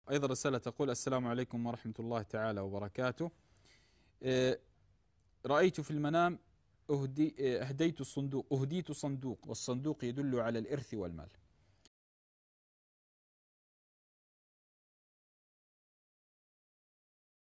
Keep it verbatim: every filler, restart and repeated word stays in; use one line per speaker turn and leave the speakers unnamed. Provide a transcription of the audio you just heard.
أيضا رسالة تقول: السلام عليكم ورحمة الله تعالى وبركاته. آه، رأيت في المنام أهدي أهديت الصندوق أهديت صندوق، والصندوق يدل على الإرث والمال،